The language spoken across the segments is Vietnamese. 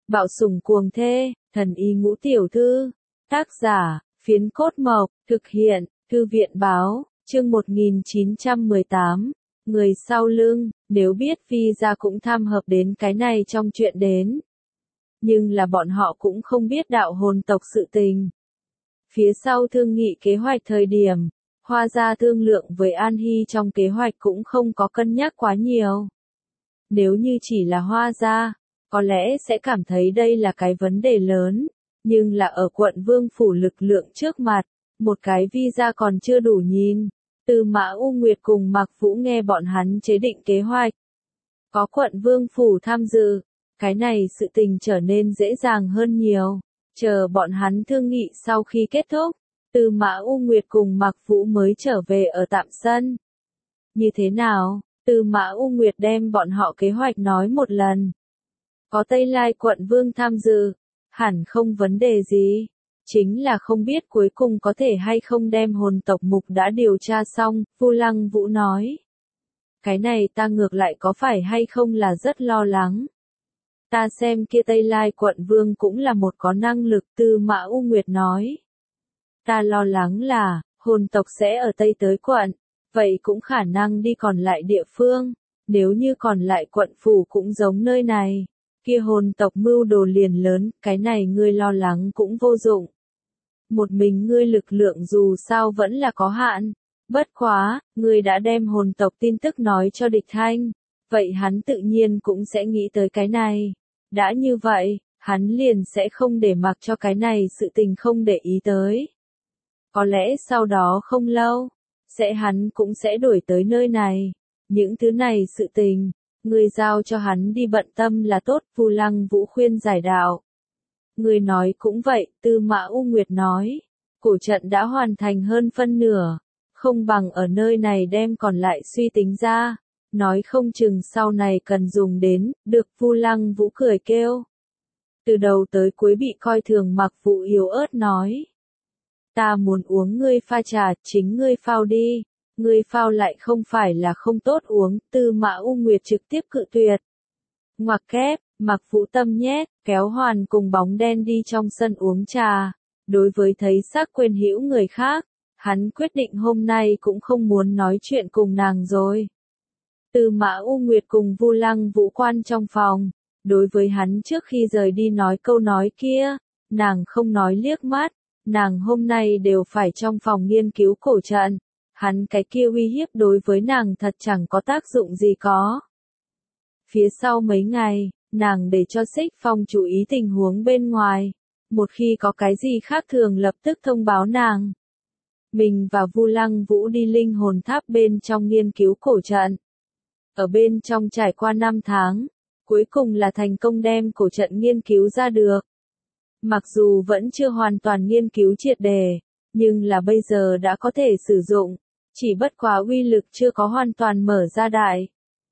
Bạo sủng cuồng thê, thần y ngũ tiểu thư. Tác giả, Phiến Cốt Mộc, thực hiện, Thư viện báo, chương 1918. Người sau lưng, nếu biết Vi gia cũng tham hợp đến cái này trong chuyện đến. Nhưng là bọn họ cũng không biết đạo hồn tộc sự tình. Phía sau thương nghị kế hoạch thời điểm, Hoa gia thương lượng với An Hy trong kế hoạch cũng không có cân nhắc quá nhiều. Nếu như chỉ là Hoa gia, có lẽ sẽ cảm thấy đây là cái vấn đề lớn, nhưng là ở quận Vương phủ lực lượng trước mặt, một cái Vi gia còn chưa đủ nhìn. Từ Mã U Nguyệt cùng Mạc Vũ nghe bọn hắn chế định kế hoạch. Có quận Vương phủ tham dự, cái này sự tình trở nên dễ dàng hơn nhiều. Chờ bọn hắn thương nghị sau khi kết thúc, Từ Mã U Nguyệt cùng Mạc Vũ mới trở về ở tạm sân. Như thế nào? Từ Mã U Nguyệt đem bọn họ kế hoạch nói một lần. Có Tây Lai quận Vương tham dự, hẳn không vấn đề gì. Chính là không biết cuối cùng có thể hay không đem hồn tộc mục đã điều tra xong, Vu Lăng Vũ nói. Cái này ta ngược lại có phải hay không là rất lo lắng. Ta xem kia Tây Lai quận Vương cũng là một có năng lực, Từ Mã U Nguyệt nói. Ta lo lắng là, hồn tộc sẽ ở Tây tới quận, vậy cũng khả năng đi còn lại địa phương, nếu như còn lại quận phủ cũng giống nơi này, kia hồn tộc mưu đồ liền lớn, cái này ngươi lo lắng cũng vô dụng. Một mình ngươi lực lượng dù sao vẫn là có hạn, bất quá, ngươi đã đem hồn tộc tin tức nói cho địch thanh, vậy hắn tự nhiên cũng sẽ nghĩ tới cái này. Đã như vậy, hắn liền sẽ không để mặc cho cái này sự tình không để ý tới. Có lẽ sau đó không lâu, hắn cũng sẽ đuổi tới nơi này. Những thứ này sự tình, ngươi giao cho hắn đi bận tâm là tốt, Vu Lăng Vũ khuyên giải đạo. Ngươi nói cũng vậy, Tư Mã U Nguyệt nói. Cổ trận đã hoàn thành hơn phân nửa, không bằng ở nơi này đem còn lại suy tính ra. Nói không chừng sau này cần dùng đến, được, Vu Lăng Vũ cười kêu. Từ đầu tới cuối bị coi thường Mạc Vũ yếu ớt nói. Ta muốn uống ngươi pha trà, chính ngươi phao đi. Ngươi phao lại không phải là không tốt uống, Tư Mã U Nguyệt trực tiếp cự tuyệt. Ngoặc kép, Mạc Vũ tâm nhét, kéo Hoàn cùng bóng đen đi trong sân uống trà. Đối với thấy xác quên hữu người khác, hắn quyết định hôm nay cũng không muốn nói chuyện cùng nàng rồi. Từ Mã U Nguyệt cùng Vu Lăng Vũ quan trong phòng, đối với hắn trước khi rời đi nói câu nói kia, nàng không nói liếc mắt, nàng hôm nay đều phải trong phòng nghiên cứu cổ trận, hắn cái kia uy hiếp đối với nàng thật chẳng có tác dụng gì có. Phía sau mấy ngày, nàng để cho Xích Phong chú ý tình huống bên ngoài, một khi có cái gì khác thường lập tức thông báo nàng. Mình và Vu Lăng Vũ đi linh hồn tháp bên trong nghiên cứu cổ trận. Ở bên trong trải qua 5 tháng, cuối cùng là thành công đem cổ trận nghiên cứu ra được. Mặc dù vẫn chưa hoàn toàn nghiên cứu triệt đề, nhưng là bây giờ đã có thể sử dụng, chỉ bất quá uy lực chưa có hoàn toàn mở ra đại.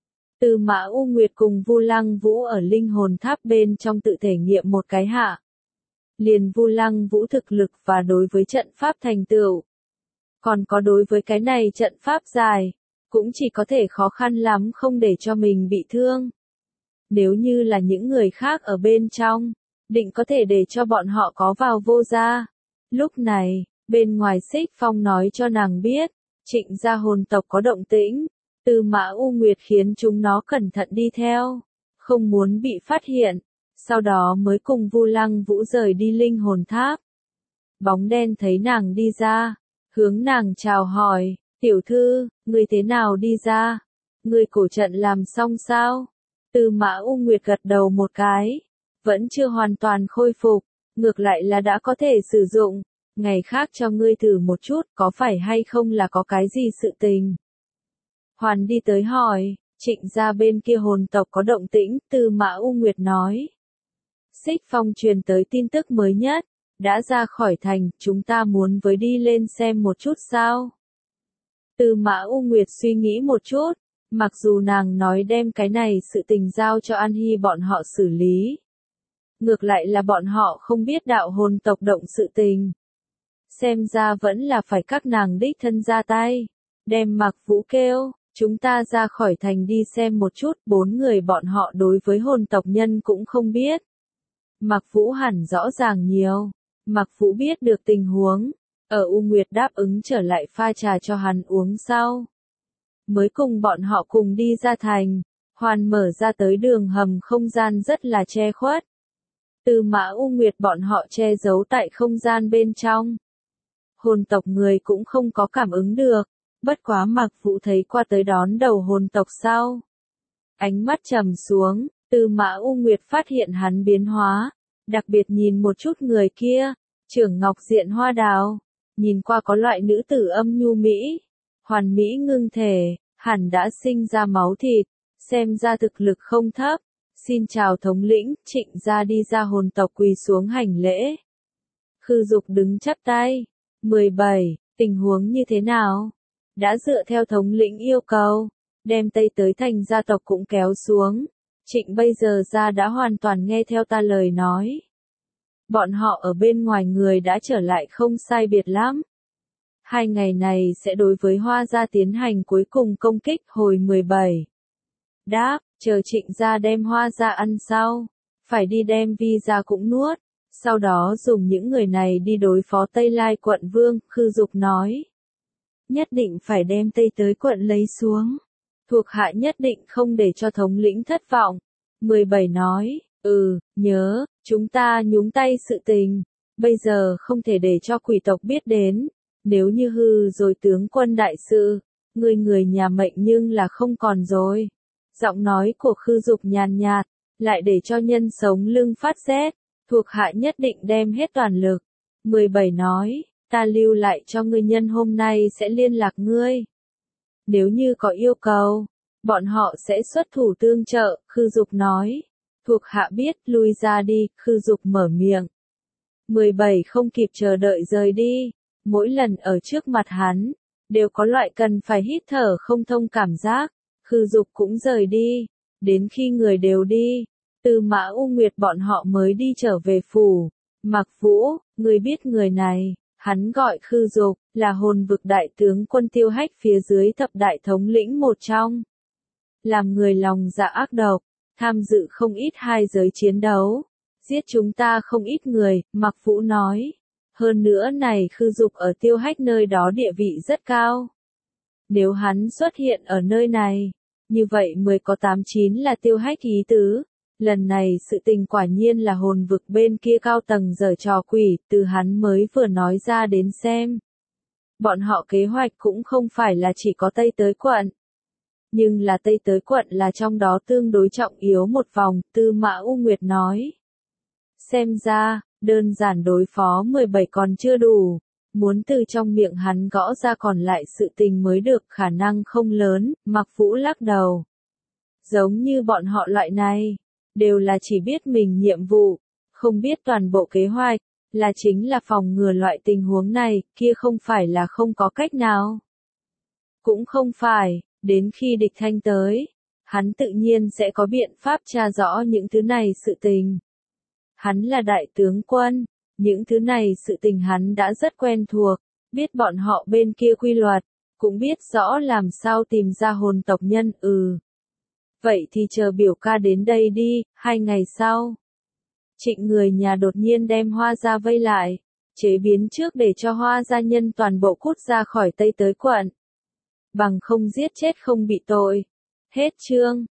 Từ Mã U Nguyệt cùng Vu Lăng Vũ ở linh hồn tháp bên trong tự thể nghiệm một cái hạ. Liền Vu Lăng Vũ thực lực và đối với trận pháp thành tựu. Còn có đối với cái này trận pháp dài, cũng chỉ có thể khó khăn lắm không để cho mình bị thương. Nếu như là những người khác ở bên trong, định có thể để cho bọn họ có vào vô gia. Lúc này, bên ngoài Xích Phong nói cho nàng biết, Trịnh gia hồn tộc có động tĩnh, Từ Mã U Nguyệt khiến chúng nó cẩn thận đi theo, không muốn bị phát hiện, sau đó mới cùng Vu Lăng Vũ rời đi linh hồn tháp. Bóng đen thấy nàng đi ra, hướng nàng chào hỏi, tiểu thư, ngươi thế nào đi ra? Ngươi cổ trận làm xong sao? Từ Mã U Nguyệt gật đầu một cái, vẫn chưa hoàn toàn khôi phục, ngược lại là đã có thể sử dụng, ngày khác cho ngươi thử một chút, có phải hay không là có cái gì sự tình? Hoàn đi tới hỏi, Trịnh gia bên kia hồn tộc có động tĩnh, Từ Mã U Nguyệt nói. Xích Phong truyền tới tin tức mới nhất, đã ra khỏi thành, chúng ta muốn với đi lên xem một chút sao? Từ Mã U Nguyệt suy nghĩ một chút, mặc dù nàng nói đem cái này sự tình giao cho An Hy bọn họ xử lý. Ngược lại là bọn họ không biết đạo hồn tộc động sự tình. Xem ra vẫn là phải các nàng đích thân ra tay, đem Mạc Vũ kêu, chúng ta ra khỏi thành đi xem một chút, 4 người bọn họ đối với hồn tộc nhân cũng không biết. Mạc Vũ hẳn rõ ràng nhiều. Mạc Vũ biết được tình huống, ở U Nguyệt đáp ứng trở lại pha trà cho hắn uống sau. Mới cùng bọn họ cùng đi ra thành, Hoàn mở ra tới đường hầm không gian rất là che khuất. Tư Mã U Nguyệt bọn họ che giấu tại không gian bên trong. Hồn tộc người cũng không có cảm ứng được, bất quá Mạc Vũ thấy qua tới đón đầu hồn tộc sau. Ánh mắt trầm xuống, Tư Mã U Nguyệt phát hiện hắn biến hóa, đặc biệt nhìn một chút người kia, Trưởng Ngọc Diện Hoa Đào, nhìn qua có loại nữ tử âm nhu mỹ, hoàn mỹ ngưng thể, hẳn đã sinh ra máu thịt, xem ra thực lực không thấp. Xin chào thống lĩnh, Trịnh gia đi ra hồn tộc quỳ xuống hành lễ. Khư Dục đứng chắp tay. 17. Tình huống như thế nào? Đã dựa theo thống lĩnh yêu cầu, đem Tây tới thành gia tộc cũng kéo xuống. Trịnh bây giờ ra đã hoàn toàn nghe theo ta lời nói. Bọn họ ở bên ngoài người đã trở lại không sai biệt lắm. 2 ngày này sẽ đối với Hoa gia tiến hành cuối cùng công kích. Hồi 17. Đáp, chờ Trịnh gia đem Hoa gia ăn sau, phải đi đem Vi gia cũng nuốt, sau đó dùng những người này đi đối phó Tây Lai quận vương. Khư Dục nói, nhất định phải đem Tây tới quận lấy xuống, thuộc hạ nhất định không để cho thống lĩnh thất vọng. 17 nói, nhớ, chúng ta nhúng tay sự tình, bây giờ không thể để cho quỷ tộc biết đến, nếu như hư rồi tướng quân đại sự, người nhà mệnh nhưng là không còn rồi. Giọng nói của Khư Dục nhàn nhạt, lại để cho nhân sống lưng phát rét, thuộc hạ nhất định đem hết toàn lực. 17 nói, ta lưu lại cho ngươi nhân hôm nay sẽ liên lạc ngươi. Nếu như có yêu cầu, bọn họ sẽ xuất thủ tương trợ. Khư Dục nói, thuộc hạ biết, lui ra đi. Khư Dục mở miệng. 17 không kịp chờ đợi rời đi, mỗi lần ở trước mặt hắn, đều có loại cần phải hít thở không thông cảm giác. Khư Dục cũng rời đi, đến khi người đều đi, Tư Mã U Nguyệt bọn họ mới đi trở về phủ. Mạc Vũ, người biết người này, hắn gọi Khư Dục, là hồn vực đại tướng quân Tiêu Hách phía dưới thập đại thống lĩnh một trong. Làm người lòng dạ ác độc, tham dự không ít hai giới chiến đấu, giết chúng ta không ít người. Mạc Vũ nói, hơn nữa này Khư Dục ở Tiêu Hách nơi đó địa vị rất cao. Nếu hắn xuất hiện ở nơi này, như vậy 10 có 89 là Tiêu Hách ý tứ. Lần này sự tình quả nhiên là hồn vực bên kia cao tầng giở trò quỷ, từ hắn mới vừa nói ra đến xem. Bọn họ kế hoạch cũng không phải là chỉ có Tây tới quận. Nhưng là Tây tới quận là trong đó tương đối trọng yếu một vòng. Tư Mã U Nguyệt nói. Xem ra, đơn giản đối phó 17 còn chưa đủ. Muốn từ trong miệng hắn gõ ra còn lại sự tình mới được, khả năng không lớn. Mạc Vũ lắc đầu. Giống như bọn họ loại này, đều là chỉ biết mình nhiệm vụ, không biết toàn bộ kế hoạch, là chính là phòng ngừa loại tình huống này, kia không phải là không có cách nào. Cũng không phải, đến khi địch thanh tới, hắn tự nhiên sẽ có biện pháp tra rõ những thứ này sự tình. Hắn là đại tướng quân, những thứ này sự tình hắn đã rất quen thuộc, biết bọn họ bên kia quy luật, cũng biết rõ làm sao tìm ra hồn tộc nhân. Vậy thì chờ biểu ca đến đây đi. 2 ngày sau, Trịnh người nhà đột nhiên đem Hoa gia vây lại, chế biến trước để cho Hoa gia nhân toàn bộ cút ra khỏi Tây tới quận. Bằng không giết chết không bị tội. Hết chương.